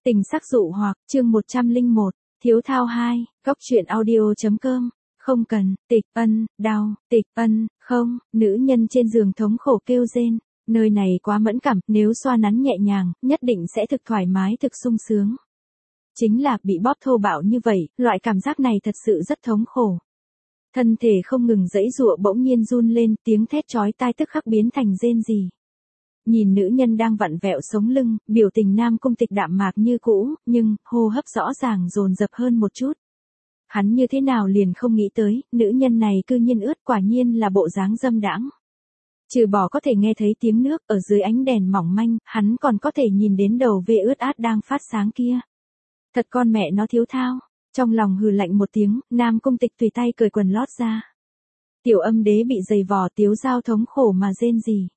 Tình sắc dụ hoặc, chương 101, thiếu thao 2, góc truyện audio.com. Không cần, tịch ân, đau, tịch ân, không, nữ nhân trên giường thống khổ kêu rên, nơi này quá mẫn cảm, nếu xoa nắn nhẹ nhàng, nhất định sẽ thực thoải mái thực sung sướng. Chính là bị bóp thô bạo như vậy, loại cảm giác này thật sự rất thống khổ. Thân thể không ngừng giãy giụa bỗng nhiên run lên, tiếng thét chói tai tức khắc biến thành rên rỉ. Nhìn nữ nhân đang vặn vẹo sống lưng, biểu tình Nam Cung Tịch đạm mạc như cũ, nhưng hô hấp rõ ràng dồn dập hơn một chút. Hắn như thế nào liền không nghĩ tới, nữ nhân này cư nhiên ướt, quả nhiên là bộ dáng dâm đãng. Trừ bỏ có thể nghe thấy tiếng nước ở dưới ánh đèn mỏng manh, hắn còn có thể nhìn đến đầu vê ướt át đang phát sáng kia. Thật con mẹ nó thiếu thao. Trong lòng hừ lạnh một tiếng, Nam Cung Tịch tùy tay cởi quần lót ra. Tiểu Âm Đế bị giày vò Tiếu Giao thống khổ mà rên rỉ.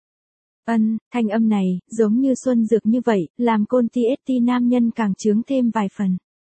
Thanh âm này, giống như xuân dược như vậy, làm côn TST nam nhân càng chướng thêm vài phần.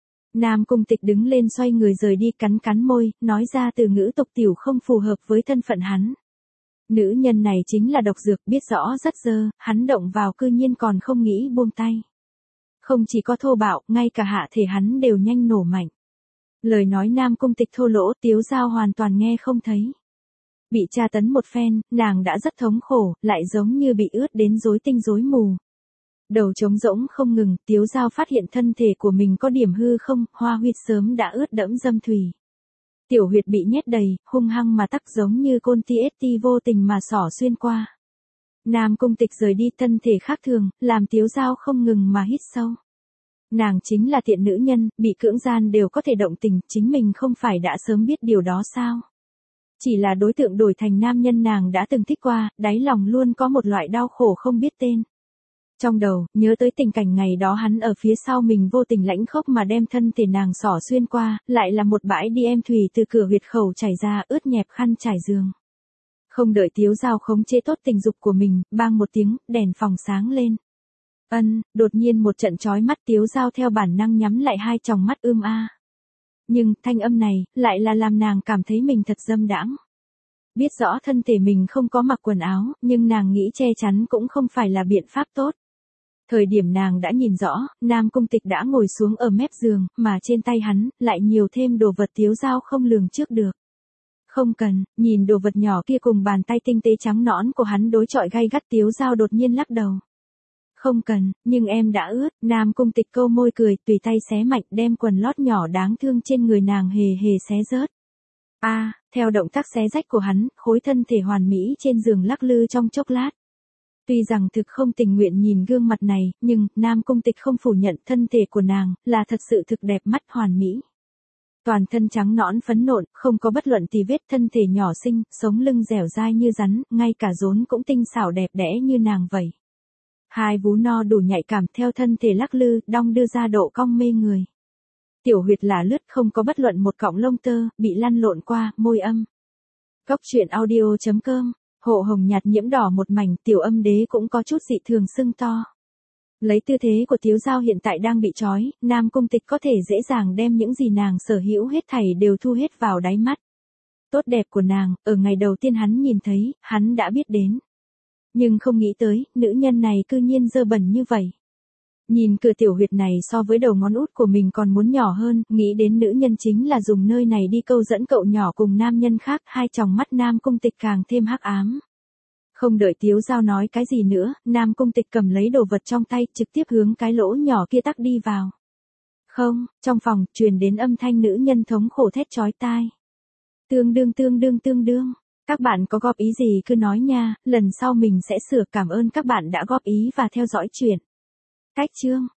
Nam Cung Tịch đứng lên xoay người rời đi, cắn cắn môi, nói ra từ ngữ tục tiểu không phù hợp với thân phận hắn. Nữ nhân này chính là độc dược, biết rõ rất dơ, hắn động vào cư nhiên còn không nghĩ buông tay. Không chỉ có thô bạo, ngay cả hạ thể hắn đều nhanh nổ mạnh. Lời nói Nam Cung Tịch thô lỗ, Tiếu Giao hoàn toàn nghe không thấy. Bị tra tấn một phen, nàng đã rất thống khổ, lại giống như bị ướt đến rối tinh rối mù. Đầu trống rỗng không ngừng, Tiếu Giao phát hiện thân thể của mình có điểm hư không, hoa huyệt sớm đã ướt đẫm dâm thủy. Tiểu huyệt bị nhét đầy, hung hăng mà tắc giống như côn TST vô tình mà xỏ xuyên qua. Nam Cung Tịch rời đi, thân thể khác thường, làm Tiếu Giao không ngừng mà hít sâu. Nàng chính là thiện nữ nhân, bị cưỡng gian đều có thể động tình, chính mình không phải đã sớm biết điều đó sao? Chỉ là đối tượng đổi thành nam nhân nàng đã từng thích qua, đáy lòng luôn có một loại đau khổ không biết tên. Trong đầu, nhớ tới tình cảnh ngày đó hắn ở phía sau mình vô tình lãnh khốc mà đem thân thể nàng xỏ xuyên qua, lại là một bãi đi em thủy từ cửa huyệt khẩu chảy ra ướt nhẹp khăn trải giường. Không đợi Tiếu Giao khống chế tốt tình dục của mình, bang một tiếng, đèn phòng sáng lên. Đột nhiên một trận chói mắt, Tiếu Giao theo bản năng nhắm lại hai tròng mắt a. Nhưng, thanh âm này, lại là làm nàng cảm thấy mình thật dâm đãng. Biết rõ thân thể mình không có mặc quần áo, nhưng nàng nghĩ che chắn cũng không phải là biện pháp tốt. Thời điểm nàng đã nhìn rõ, Nam Cung Tịch đã ngồi xuống ở mép giường, mà trên tay hắn, lại nhiều thêm đồ vật Tiếu Giao không lường trước được. Không cần, nhìn đồ vật nhỏ kia cùng bàn tay tinh tế trắng nõn của hắn đối chọi gay gắt, Tiếu Giao đột nhiên lắc đầu. Không cần, nhưng em đã ướt, Nam Cung Tịch câu môi cười, tùy tay xé mạnh đem quần lót nhỏ đáng thương trên người nàng hề hề xé rớt. Theo động tác xé rách của hắn, khối thân thể hoàn mỹ trên giường lắc lư trong chốc lát. Tuy rằng thực không tình nguyện nhìn gương mặt này, nhưng, Nam Cung Tịch không phủ nhận thân thể của nàng, là thật sự thực đẹp mắt hoàn mỹ. Toàn thân trắng nõn phấn nộn, không có bất luận tì vết, thân thể nhỏ xinh, sống lưng dẻo dai như rắn, ngay cả rốn cũng tinh xảo đẹp đẽ như nàng vậy. Hai vú no đủ nhạy cảm theo thân thể lắc lư, đong đưa ra độ cong mê người. Tiểu huyệt là lướt, không có bất luận một cọng lông tơ, bị lăn lộn qua, môi âm. Góc truyện audio.com, hộ hồng nhạt nhiễm đỏ một mảnh, Tiểu Âm Đế cũng có chút dị thường sưng to. Lấy tư thế của Tiếu Giao hiện tại đang bị trói, Nam Cung Tịch có thể dễ dàng đem những gì nàng sở hữu hết thảy đều thu hết vào đáy mắt. Tốt đẹp của nàng, ở ngày đầu tiên hắn nhìn thấy, hắn đã biết đến. Nhưng không nghĩ tới, nữ nhân này cư nhiên dơ bẩn như vậy. Nhìn cửa tiểu huyệt này so với đầu ngón út của mình còn muốn nhỏ hơn, nghĩ đến nữ nhân chính là dùng nơi này đi câu dẫn cậu nhỏ cùng nam nhân khác, hai tròng mắt Nam Cung Tịch càng thêm hắc ám. Không đợi Tiếu Giao nói cái gì nữa, Nam Cung Tịch cầm lấy đồ vật trong tay, trực tiếp hướng cái lỗ nhỏ kia tắc đi vào. Không, trong phòng, truyền đến âm thanh nữ nhân thống khổ thét chói tai. Tương đương. Các bạn có góp ý gì cứ nói nha, lần sau mình sẽ sửa, cảm ơn các bạn đã góp ý và theo dõi chuyện. Cách chương.